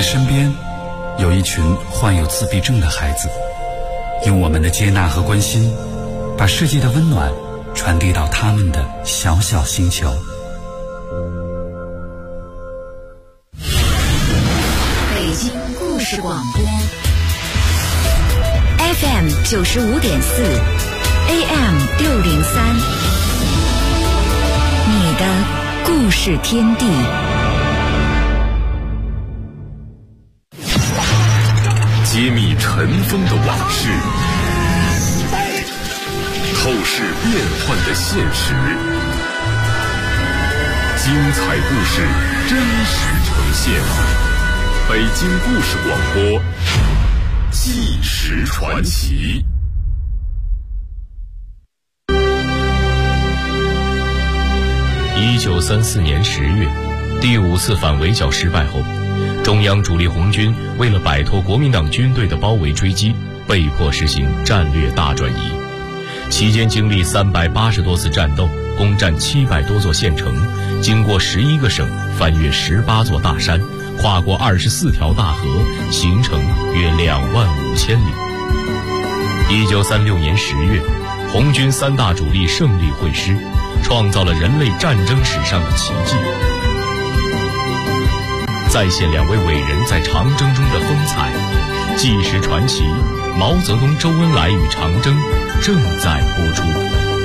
的身边有一群患有自闭症的孩子，用我们的接纳和关心，把世界的温暖传递到他们的小小星球。 北京故事广播 FM 95.4 AM 603，你的故事天地。 揭秘尘封的往事，透视变幻的现实，精彩故事真实呈现。北京故事广播，纪实传奇。 1934年10月，第5次反围剿失败后，中央主力红军为了摆脱国民党军队的包围追击，被迫实行战略大转移。期间经历380多次战斗，攻占700多座县城，经过11个省，翻越18座大山，跨过24条大河，行程约25000里。1936年10月，红军3大主力胜利会师，创造了人类战争史上的奇迹。再现2位伟人在长征中的风采，纪实传奇毛泽东、周恩来与长征正在播出。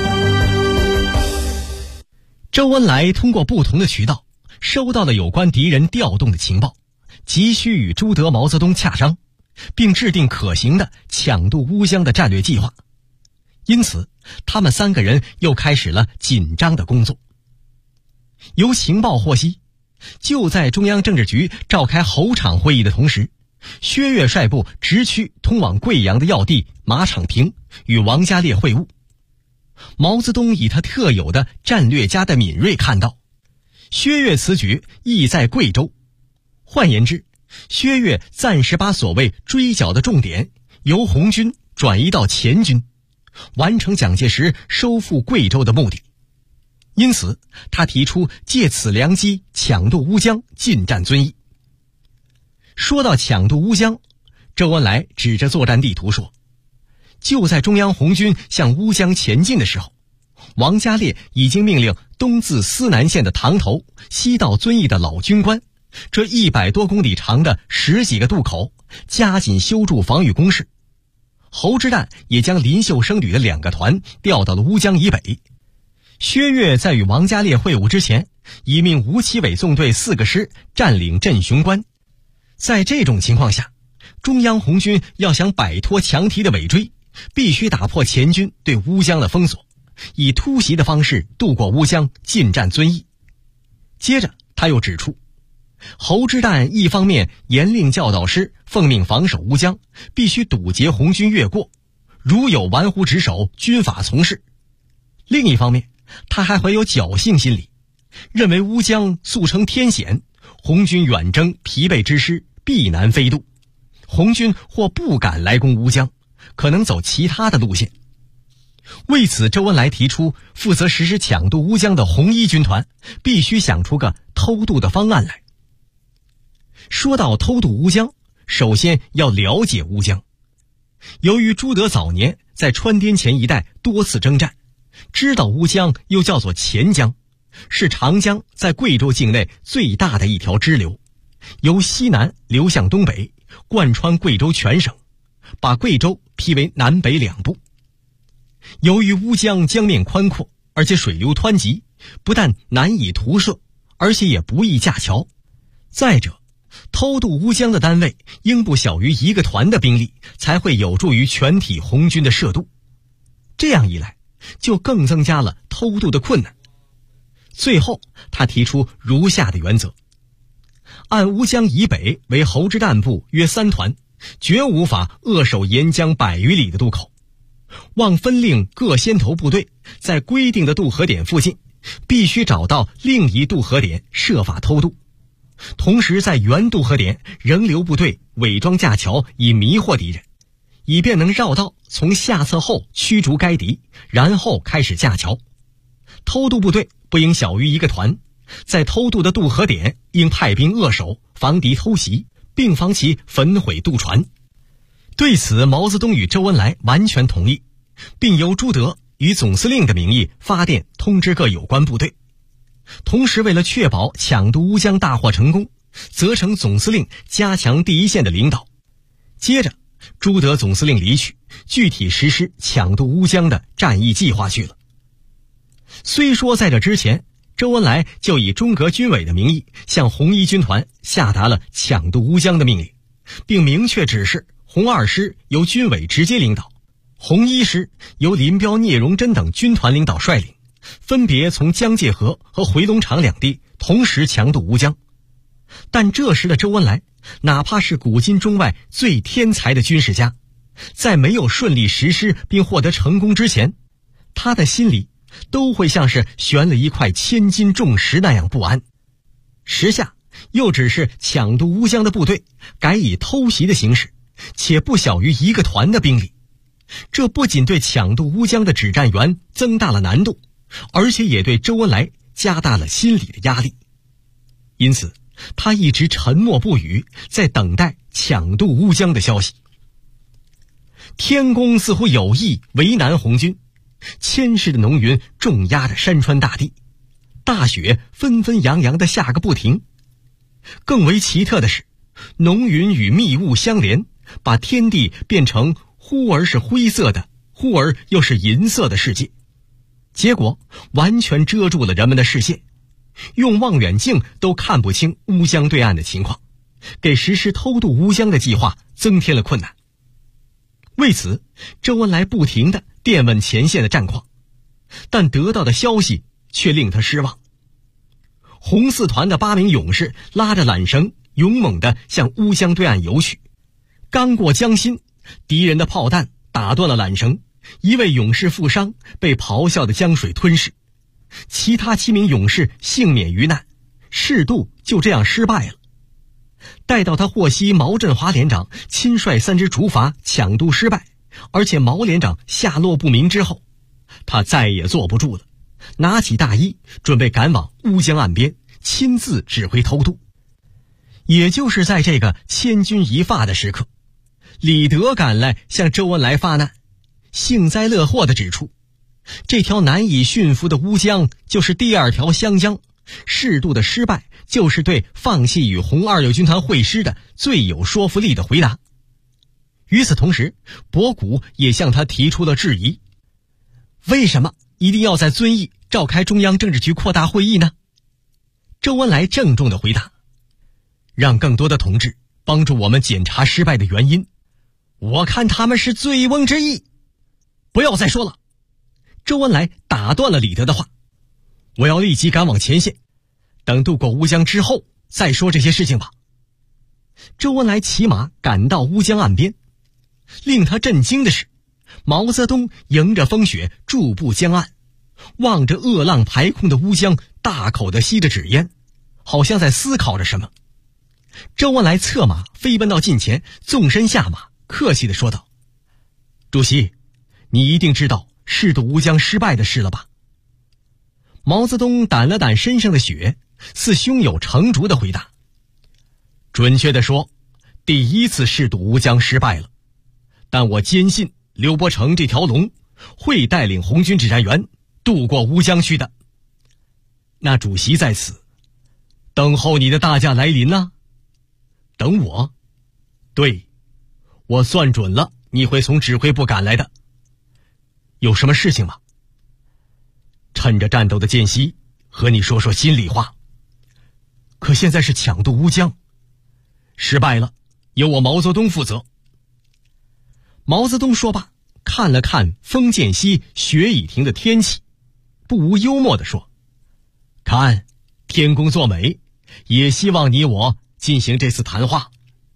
周恩来通过不同的渠道收到了有关敌人调动的情报，急需与朱德、毛泽东洽商，并制定可行的抢渡乌江的战略计划。因此他们3个人又开始了紧张的工作。由情报获悉，就在中央政治局召开候场会议的同时，薛岳率部直驱通往贵阳的要地马场坪，与王家烈会晤。毛泽东以他特有的战略家的敏锐看到，薛岳此举意在贵州。换言之，薛岳暂时把所谓追剿的重点由红军转移到黔军，完成蒋介石收复贵州的目的。因此他提出借此良机抢渡乌江，进占遵义。说到抢渡乌江，周恩来指着作战地图说，就在中央红军向乌江前进的时候，王家烈已经命令东自思南县的塘头，西到遵义的老军官，这100多公里长的10几个渡口加紧修筑防御工事。侯之旦也将林秀生旅的2个团调到了乌江以北。薛岳在与王家烈会晤之前，已命吴奇伟纵队4个师占领镇雄关。在这种情况下，中央红军要想摆脱强敌的尾追，必须打破黔军对乌江的封锁，以突袭的方式渡过乌江，进占遵义。接着他又指出，侯之旦一方面严令教导师奉命防守乌江，必须堵截红军越过，如有玩忽职守，军法从事。另一方面，他还怀有侥幸心理，认为乌江素称天险，红军远征疲惫之师必难飞渡，红军或不敢来攻乌江，可能走其他的路线。为此，周恩来提出负责实施抢渡乌江的红一军团必须想出个偷渡的方案来。说到偷渡乌江，首先要了解乌江。由于朱德早年在川滇黔一带多次征战，知道乌江又叫做黔江，是长江在贵州境内最大的一条支流，由西南流向东北，贯穿贵州全省，把贵州劈为南北2部。由于乌江江面宽阔，而且水流湍急，不但难以图涉，而且也不易架桥。再者，偷渡乌江的单位应不小于1个团的兵力，才会有助于全体红军的涉渡。这样一来，就更增加了偷渡的困难。最后他提出如下的原则：按乌江以北为侯之旦部约3团，绝无法扼守沿江100余里的渡口，望分令各先头部队在规定的渡河点附近必须找到另一渡河点，设法偷渡。同时在原渡河点仍留部队伪装架桥，以迷惑敌人，以便能绕道从下策后驱逐该敌，然后开始架桥。偷渡部队不应小于1个团，在偷渡的渡河点应派兵扼守，防敌偷袭， 并防其焚毁渡船。对此，毛泽东与周恩来完全同意，并由朱德以总司令的名义发电通知各有关部队。同时，为了确保抢渡乌江大获成功，责成总司令加强第一线的领导。接着，朱德总司令离去，具体实施抢渡乌江的战役计划去了。虽说在这之前，周恩来就以中革军委的名义向红一军团下达了抢渡乌江的命令，并明确指示红2师由军委直接领导，红1师由林彪、聂荣臻等军团领导率领，分别从江界河和回龙场两地同时强渡乌江。但这时的周恩来，哪怕是古今中外最天才的军事家，在没有顺利实施并获得成功之前，他的心里都会像是悬了一块千斤重石那样不安。时下又只是抢渡乌江的部队改以偷袭的形式，且不小于1个团的兵力，这不仅对抢渡乌江的指战员增大了难度，而且也对周恩来加大了心理的压力。因此他一直沉默不语，在等待抢渡乌江的消息。天公似乎有意为难红军，千实的浓云重压着山川大地，大雪纷纷扬扬地下个不停。更为奇特的是，浓云与密雾相连，把天地变成忽而是灰色的，忽而又是银色的世界，结果完全遮住了人们的视线，用望远镜都看不清乌江对岸的情况，给实施偷渡乌江的计划增添了困难。为此，周恩来不停地电问前线的战况，但得到的消息却令他失望。红4团的8名勇士拉着缆绳，勇猛地向乌江对岸游去。刚过江心，敌人的炮弹打断了缆绳，1位勇士负伤，被咆哮的江水吞噬。其他7名勇士幸免于难，试渡就这样失败了。待到他获悉毛振华连长亲率3支竹筏抢渡失败，而且毛连长下落不明之后，他再也坐不住了，拿起大衣准备赶往乌江岸边，亲自指挥偷渡。也就是在这个千钧一发的时刻，李德赶来向周恩来发难，幸灾乐祸地指出，这条难以驯服的乌江就是第2条湘江，试渡的失败就是对放弃与红26军团会师的最有说服力的回答。与此同时，博古也向他提出了质疑，为什么一定要在遵义召开中央政治局扩大会议呢？周恩来郑重地回答，让更多的同志帮助我们检查失败的原因，我看他们是醉翁之意。不要再说了。周恩来打断了李德的话，我要立即赶往前线，等渡过乌江之后再说这些事情吧。周恩来骑马赶到乌江岸边，令他震惊的是，毛泽东迎着风雪驻步江岸，望着恶浪排空的乌江，大口地吸着纸烟，好像在思考着什么。周恩来策马飞奔到近前，纵身下马，客气地说道，主席，你一定知道试渡乌江失败的事了吧？毛泽东掸了掸身上的雪，似胸有成竹地回答，准确地说，第1次试渡乌江失败了，但我坚信刘伯承这条龙会带领红军指战员渡过乌江去的。那主席在此，等候你的大驾来临呢？等我？对，我算准了你会从指挥部赶来的。有什么事情吗？趁着战斗的间隙，和你说说心里话。可现在是抢渡乌江，失败了，由我毛泽东负责。毛泽东说罢，看了看风渐息雪已停的天气，不无幽默地说，看，天公作美，也希望你我进行这次谈话。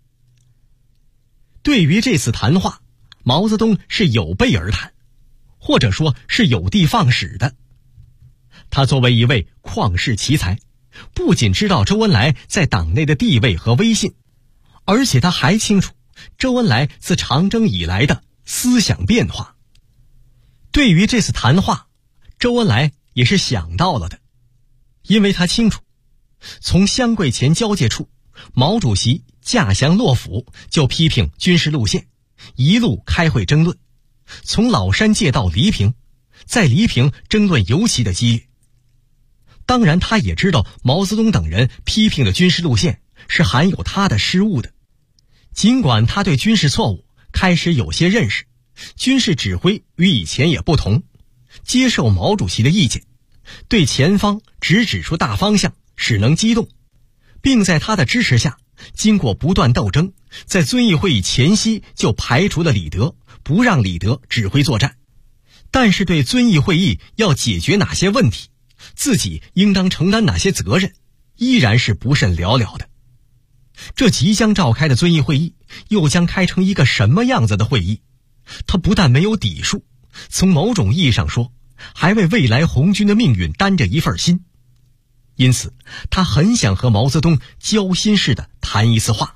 对于这次谈话，毛泽东是有备而谈，或者说是有的放矢的。他作为一位旷世奇才，不仅知道周恩来在党内的地位和威信，而且他还清楚周恩来自长征以来的思想变化。对于这次谈话，周恩来也是想到了的，因为他清楚，从湘桂前交界处，毛主席驾降洛府就批评军事路线，一路开会争论，从老山界到黎平，在黎平争论尤其的激烈。当然他也知道毛泽东等人批评的军事路线是含有他的失误的，尽管他对军事错误开始有些认识，军事指挥与以前也不同，接受毛主席的意见，对前方只指出大方向，使能机动，并在他的支持下，经过不断斗争，在遵义会议前夕就排除了李德，不让李德指挥作战。但是对遵义会议要解决哪些问题，自己应当承担哪些责任，依然是不甚了了的。这即将召开的遵义会议又将开成一个什么样子的会议，他不但没有底数，从某种意义上说，还为未来红军的命运担着一份心。因此他很想和毛泽东交心似的谈一次话。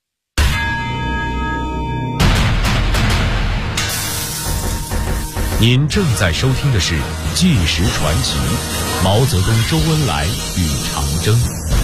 您正在收听的是《纪实传奇》，毛泽东、周恩来与长征。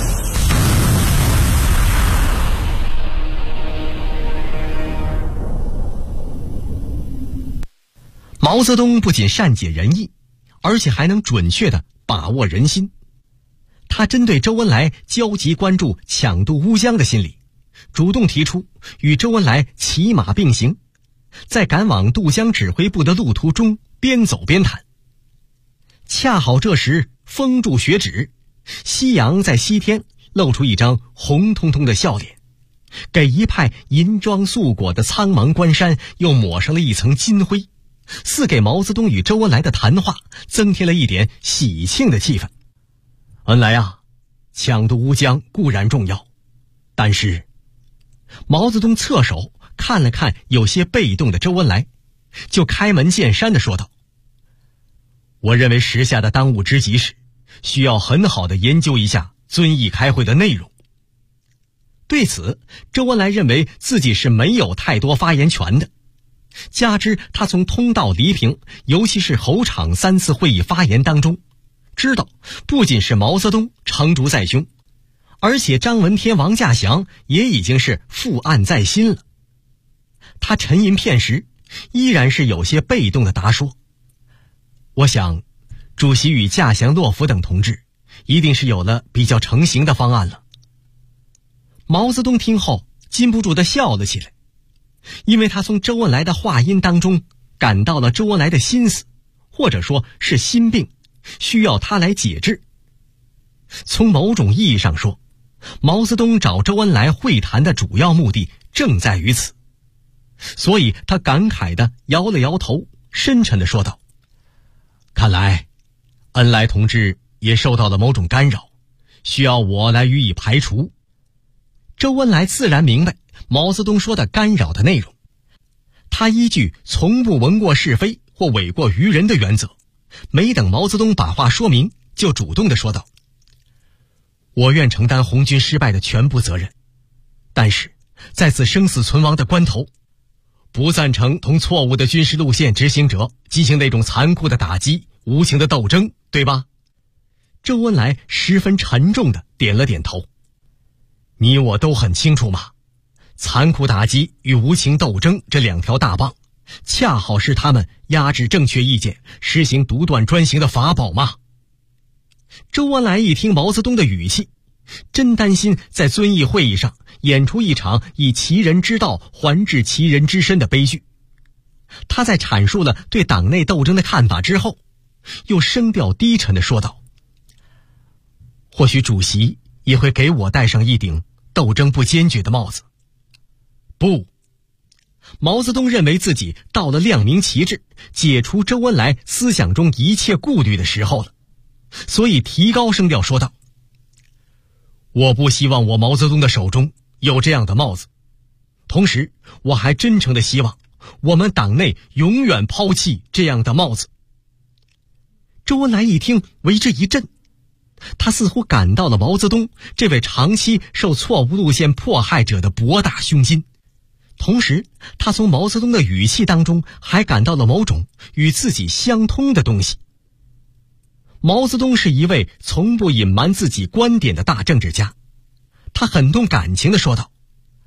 毛泽东不仅善解人意，而且还能准确地把握人心。他针对周恩来焦急关注抢渡乌江的心理，主动提出与周恩来骑马并行，在赶往渡江指挥部的路途中边走边谈。恰好这时风住雪止，夕阳在西天露出一张红彤彤的笑脸，给一派银装素裹的苍茫关山又抹上了一层金灰，似给毛泽东与周恩来的谈话增添了一点喜庆的气氛。恩来啊，抢渡乌江固然重要，但是毛泽东侧手看了看有些被动的周恩来，就开门见山地说道：我认为时下的当务之急是需要很好地研究一下遵义开会的内容。对此，周恩来认为自己是没有太多发言权的，加之他从通道黎平，尤其是侯场3次会议发言当中知道，不仅是毛泽东成竹在胸，而且张闻天、王稼祥也已经是负案在心了。他沉吟片时，依然是有些被动的答说：我想主席与稼祥、洛夫等同志一定是有了比较成型的方案了。毛泽东听后禁不住地笑了起来，因为他从周恩来的话音当中感到了周恩来的心思，或者说是心病，需要他来解治。从某种意义上说，毛泽东找周恩来会谈的主要目的正在于此。所以他感慨地摇了摇头，深沉地说道：看来恩来同志也受到了某种干扰，需要我来予以排除。周恩来自然明白毛泽东说的干扰的内容，他依据从不闻过是非或诿过于人的原则，没等毛泽东把话说明，就主动地说道：我愿承担红军失败的全部责任，但是在此生死存亡的关头，不赞成同错误的军事路线执行者进行那种残酷的打击、无情的斗争，对吧？周恩来十分沉重地点了点头。你我都很清楚嘛，残酷打击与无情斗争这两条大棒，恰好是他们压制正确意见、实行独断专行的法宝嘛。周恩来一听毛泽东的语气，真担心在遵义会议上演出一场以其人之道还治其人之身的悲剧。他在阐述了对党内斗争的看法之后，又声调低沉地说道：或许主席也会给我戴上一顶斗争不坚决的帽子。不，毛泽东认为自己到了亮明旗帜、解除周恩来思想中一切顾虑的时候了，所以提高声调说道：我不希望我毛泽东的手中有这样的帽子，同时我还真诚地希望我们党内永远抛弃这样的帽子。周恩来一听为之一震，他似乎感到了毛泽东这位长期受错误路线迫害者的博大胸襟，同时他从毛泽东的语气当中还感到了某种与自己相通的东西。毛泽东是一位从不隐瞒自己观点的大政治家，他很动感情地说道：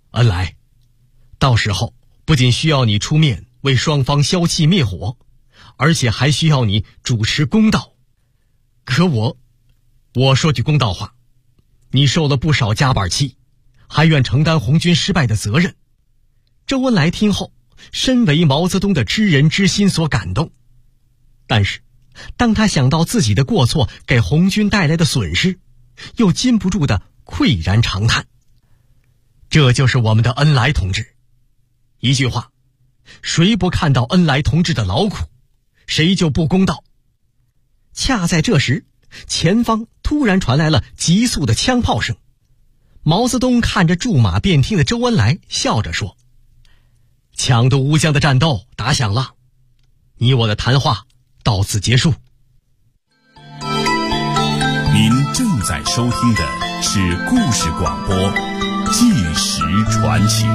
恩来，到时候不仅需要你出面为双方消气灭火，而且还需要你主持公道。可我说句公道话，你受了不少夹板气，还愿承担红军失败的责任。周恩来听后，深为毛泽东的知人之心所感动，但是当他想到自己的过错给红军带来的损失，又禁不住的喟然长叹。这就是我们的恩来同志。一句话，谁不看到恩来同志的劳苦，谁就不公道。恰在这时，前方突然传来了急速的枪炮声。毛泽东看着驻马便听的周恩来，笑着说：抢渡乌江的战斗打响了，你我的谈话到此结束。 您正在收听的是故事广播《纪实传奇》。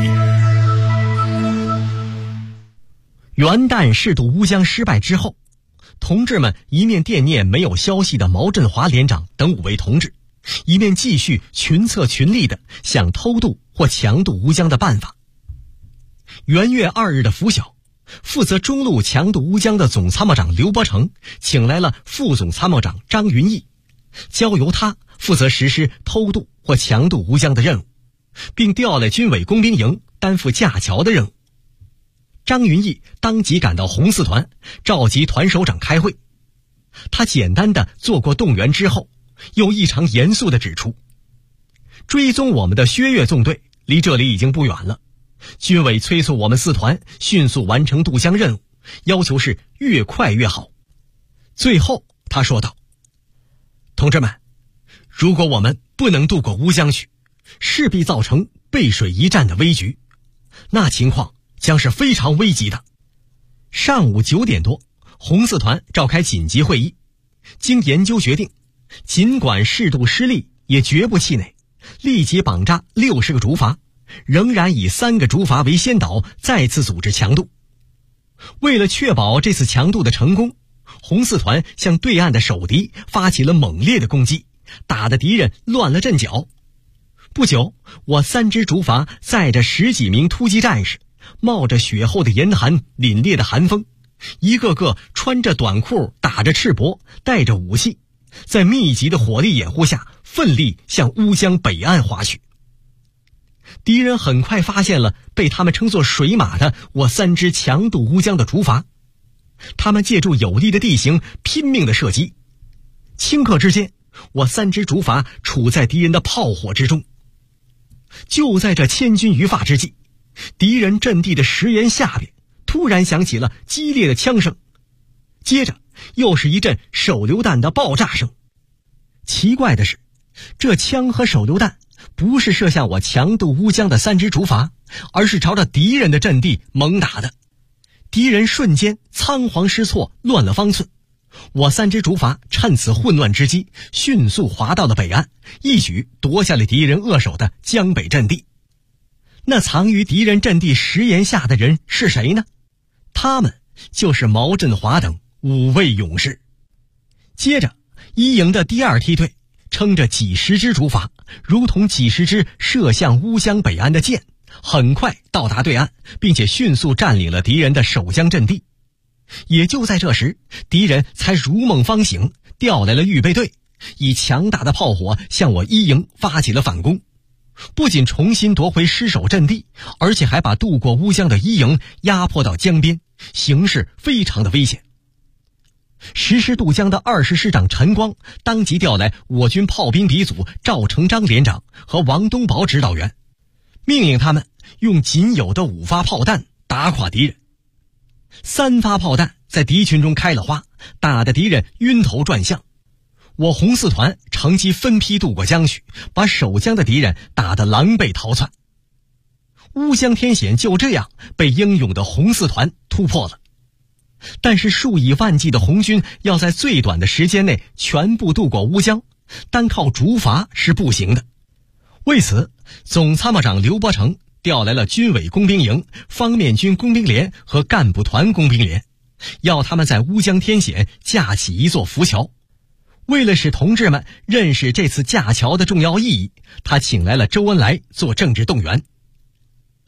元旦试渡乌江失败之后，同志们一面惦念没有消息的毛振华连长等5位同志，一面继续群策群力的想偷渡或强渡乌江的办法。元月2日的拂晓，负责中路强渡乌江的总参谋长刘伯承请来了副总参谋长张云逸，交由他负责实施偷渡或强渡乌江的任务，并调来军委工兵营担负架桥的任务。张云逸当即赶到红四团，召集团首长开会。他简单的做过动员之后，又异常严肃地指出，追踪我们的薛岳纵队离这里已经不远了，军委催促我们四团迅速完成渡江任务，要求是越快越好。最后他说道：同志们，如果我们不能渡过乌江去，势必造成背水一战的危局，那情况将是非常危急的。上午9点多，红四团召开紧急会议，经研究决定，尽管试渡失利，也绝不气馁，立即绑扎60个竹筏，仍然以3个竹筏为先导，再次组织强渡。为了确保这次强渡的成功，红四团向对岸的守敌发起了猛烈的攻击，打得敌人乱了阵脚。不久，我3支竹筏载着10几名突击战士，冒着雪后的严寒，凛冽的寒风，一个个穿着短裤，打着赤膊，带着武器，在密集的火力掩护下奋力向乌江北岸划去。敌人很快发现了被他们称作水马的我3支强渡乌江的竹筏，他们借助有利的地形拼命的射击，顷刻之间，我3支竹筏处在敌人的炮火之中。就在这千钧一发之际，敌人阵地的石岩下边突然响起了激烈的枪声，接着又是一阵手榴弹的爆炸声。奇怪的是，这枪和手榴弹不是射向我强渡乌江的3支竹筏，而是朝着敌人的阵地猛打的。敌人瞬间仓皇失措，乱了方寸。我3支竹筏趁此混乱之机，迅速划到了北岸，一举夺下了敌人扼守的江北阵地。那藏于敌人阵地石岩下的人是谁呢？他们就是毛振华等5位勇士。接着一营的第2梯队撑着几十支竹筏，如同几十支射向乌江北岸的箭，很快到达对岸，并且迅速占领了敌人的守江阵地。也就在这时，敌人才如梦方醒，调来了预备队，以强大的炮火向我一营发起了反攻，不仅重新夺回失守阵地，而且还把渡过乌江的一营压迫到江边，形势非常的危险。实施渡江的20师长陈光当即调来我军炮兵鼻组赵成章连长和王东宝指导员，命令他们用仅有的5发炮弹打垮敌人。3发炮弹在敌群中开了花，打得敌人晕头转向。我红四团乘机分批渡过江去，把守江的敌人打得狼狈逃窜。乌江天险就这样被英勇的红四团突破了。但是数以万计的红军要在最短的时间内全部渡过乌江，单靠竹筏是不行的。为此，总参谋长刘伯承调来了军委工兵营、方面军工兵连和干部团工兵连，要他们在乌江天险架起一座浮桥。为了使同志们认识这次架桥的重要意义，他请来了周恩来做政治动员。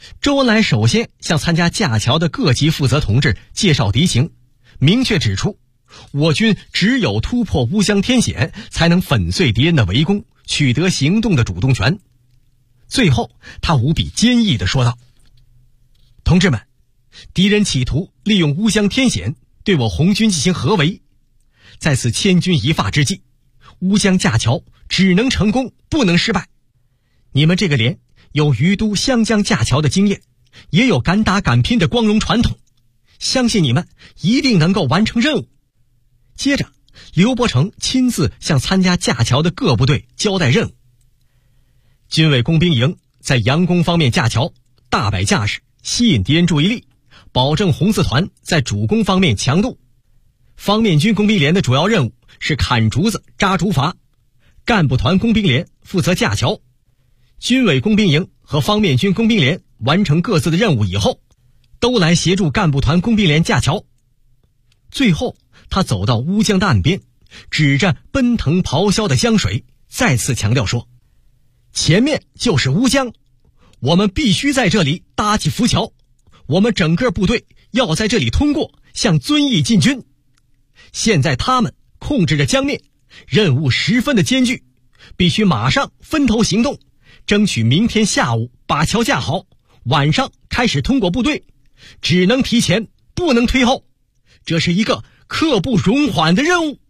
周恩来首先向参加架桥的各级负责同志介绍敌情，明确指出我军只有突破乌江天险，才能粉碎敌人的围攻，取得行动的主动权。最后他无比坚毅地说道：同志们，敌人企图利用乌江天险对我红军进行合围，在此千钧一发之际，乌江架桥只能成功，不能失败。你们这个连有于都湘江架桥的经验，也有敢打敢拼的光荣传统，相信你们一定能够完成任务。接着刘伯承亲自向参加架桥的各部队交代任务。军委工兵营在佯攻方面架桥，大摆架势，吸引敌人注意力，保证红四团在主攻方面强度。方面军工兵连的主要任务是砍竹子、扎竹筏，干部团工兵连负责架桥。军委工兵营和方面军工兵连完成各自的任务以后，都来协助干部团工兵连架桥。最后他走到乌江的岸边，指着奔腾咆哮的江水，再次强调说：前面就是乌江，我们必须在这里搭起浮桥，我们整个部队要在这里通过，向遵义进军。现在他们控制着江面，任务十分的艰巨，必须马上分头行动，争取明天下午把桥架好，晚上开始通过部队，只能提前，不能推后，这是一个刻不容缓的任务。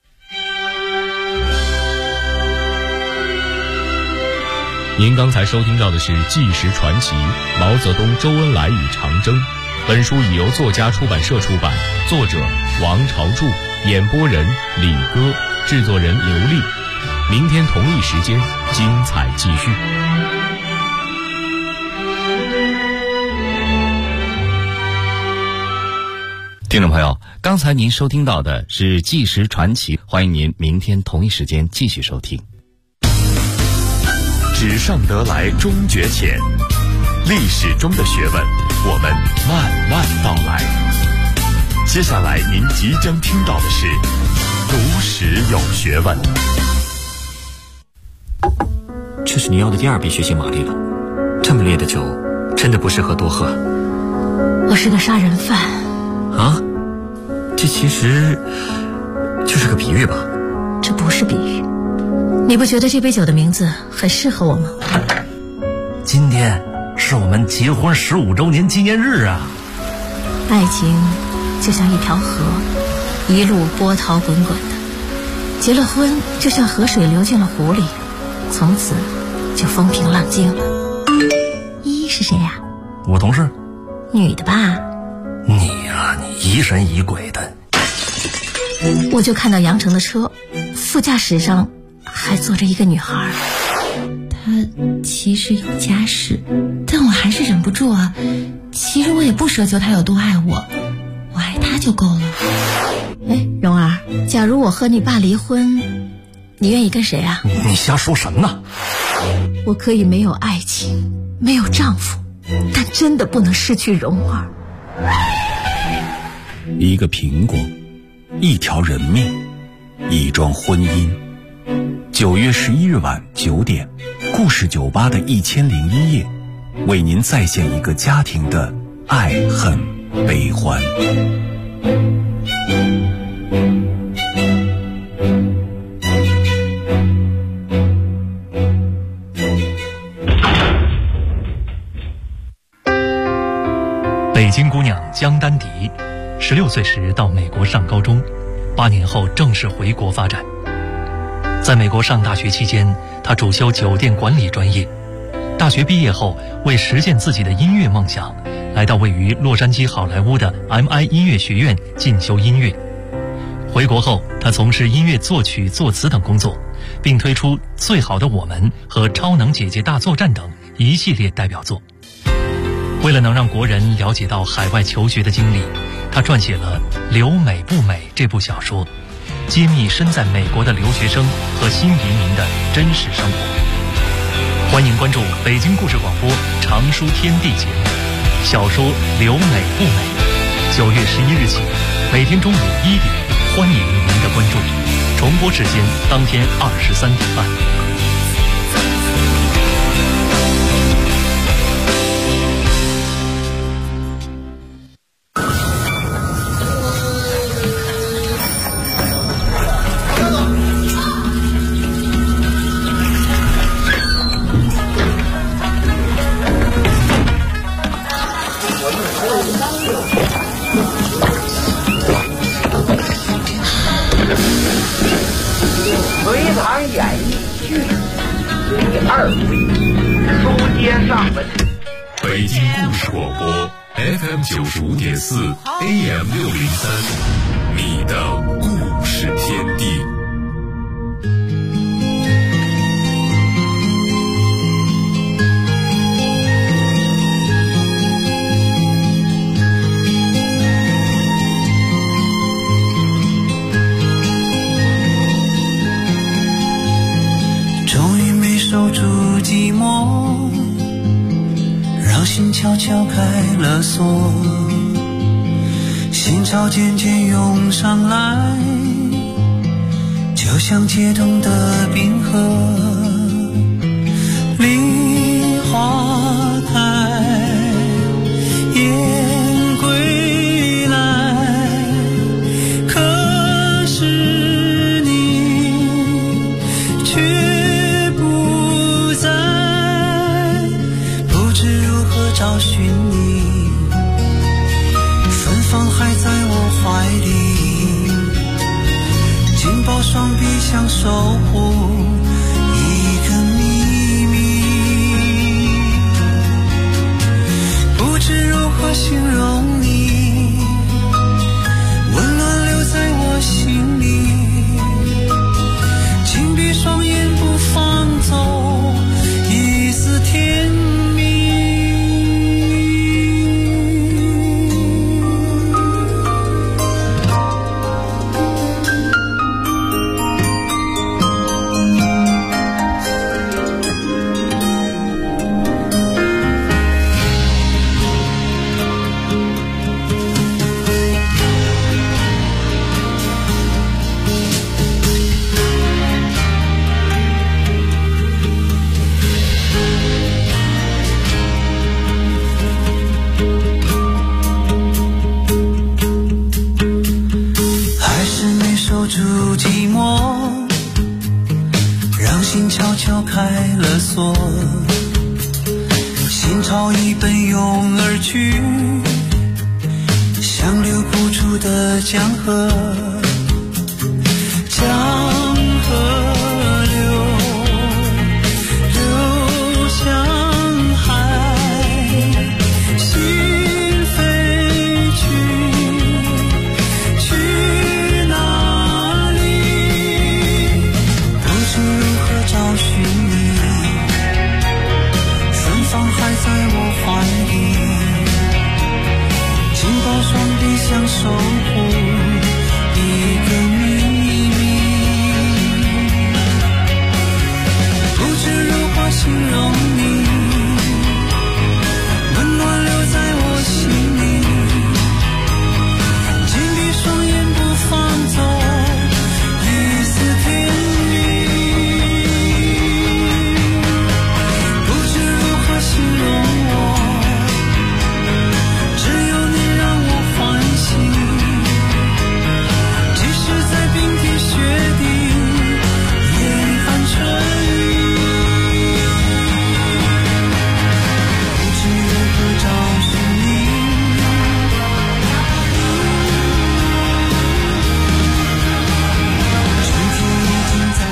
您刚才收听到的是《纪实传奇：毛泽东、周恩来与长征》。本书已由作家出版社出版，作者王朝柱，演播人李歌，制作人刘丽。明天同一时间，精彩继续。 听众朋友，刚才您收听到的是《纪实传奇》，欢迎您明天同一时间继续收听。 纸上得来终觉浅，历史中的学问，我们慢慢道来。接下来您即将听到的是读史有学问。 这是你要的第二笔血腥玛丽了，这么烈的酒真的不适合多喝。 我是个杀人犯啊，这其实就是个比喻吧？ 这不是比喻，你不觉得这杯酒的名字很适合我吗？ 今天是我们结婚15周年纪念日啊！ 爱情就像一条河，一路波涛滚滚的，结了婚就像河水流进了湖里，从此就风平浪静了。依依是谁呀？ 我同事。 女的吧？ 你呀，你疑神疑鬼的。 我就看到杨成的车，副驾驶上还坐着一个女孩，她其实有家室，但我还是忍不住啊。其实我也不奢求她有多爱我，我爱她就够了。哎，蓉儿，假如我和你爸离婚，你愿意跟谁啊？ 你瞎说什么呢？ 我可以没有爱情，没有丈夫，但真的不能失去蓉儿。 一个苹果，一条人命，一桩婚姻。9月11日晚9点，故事酒吧的1001夜，为您再现一个家庭的爱恨悲欢。 北京姑娘江丹迪，16岁时到美国上高中，8年后正式回国发展。在美国上大学期间，她主修酒店管理专业。大学毕业后，为实现自己的音乐梦想，来到位于洛杉矶好莱坞的 MI 音乐学院进修音乐。回国后，她从事音乐作曲、作词等工作，并推出《最好的我们》和《超能姐姐大作战》等一系列代表作。为了能让国人了解到海外求学的经历，他撰写了《留美不美》这部小说，揭秘身在美国的留学生和新移民的真实生活。欢迎关注北京故事广播常书天地节目小说《留美不美》，9月11日起，每天中午1点，欢迎您的关注。重播时间当天23点半。 北京故事广播 FM95.4 AM603，你的故事天地。 守住寂寞，让心悄悄开了锁，心潮渐渐涌上来，就像解冻的冰河。梨花开，雁归来，可是你却找寻你，芬芳还在我怀里，紧抱双臂想守护一个秘密，不知如何形容你，温暖留在我心里，紧闭双眼不放走一丝甜蜜。开了锁，心潮已奔涌而去，像流不出的江河。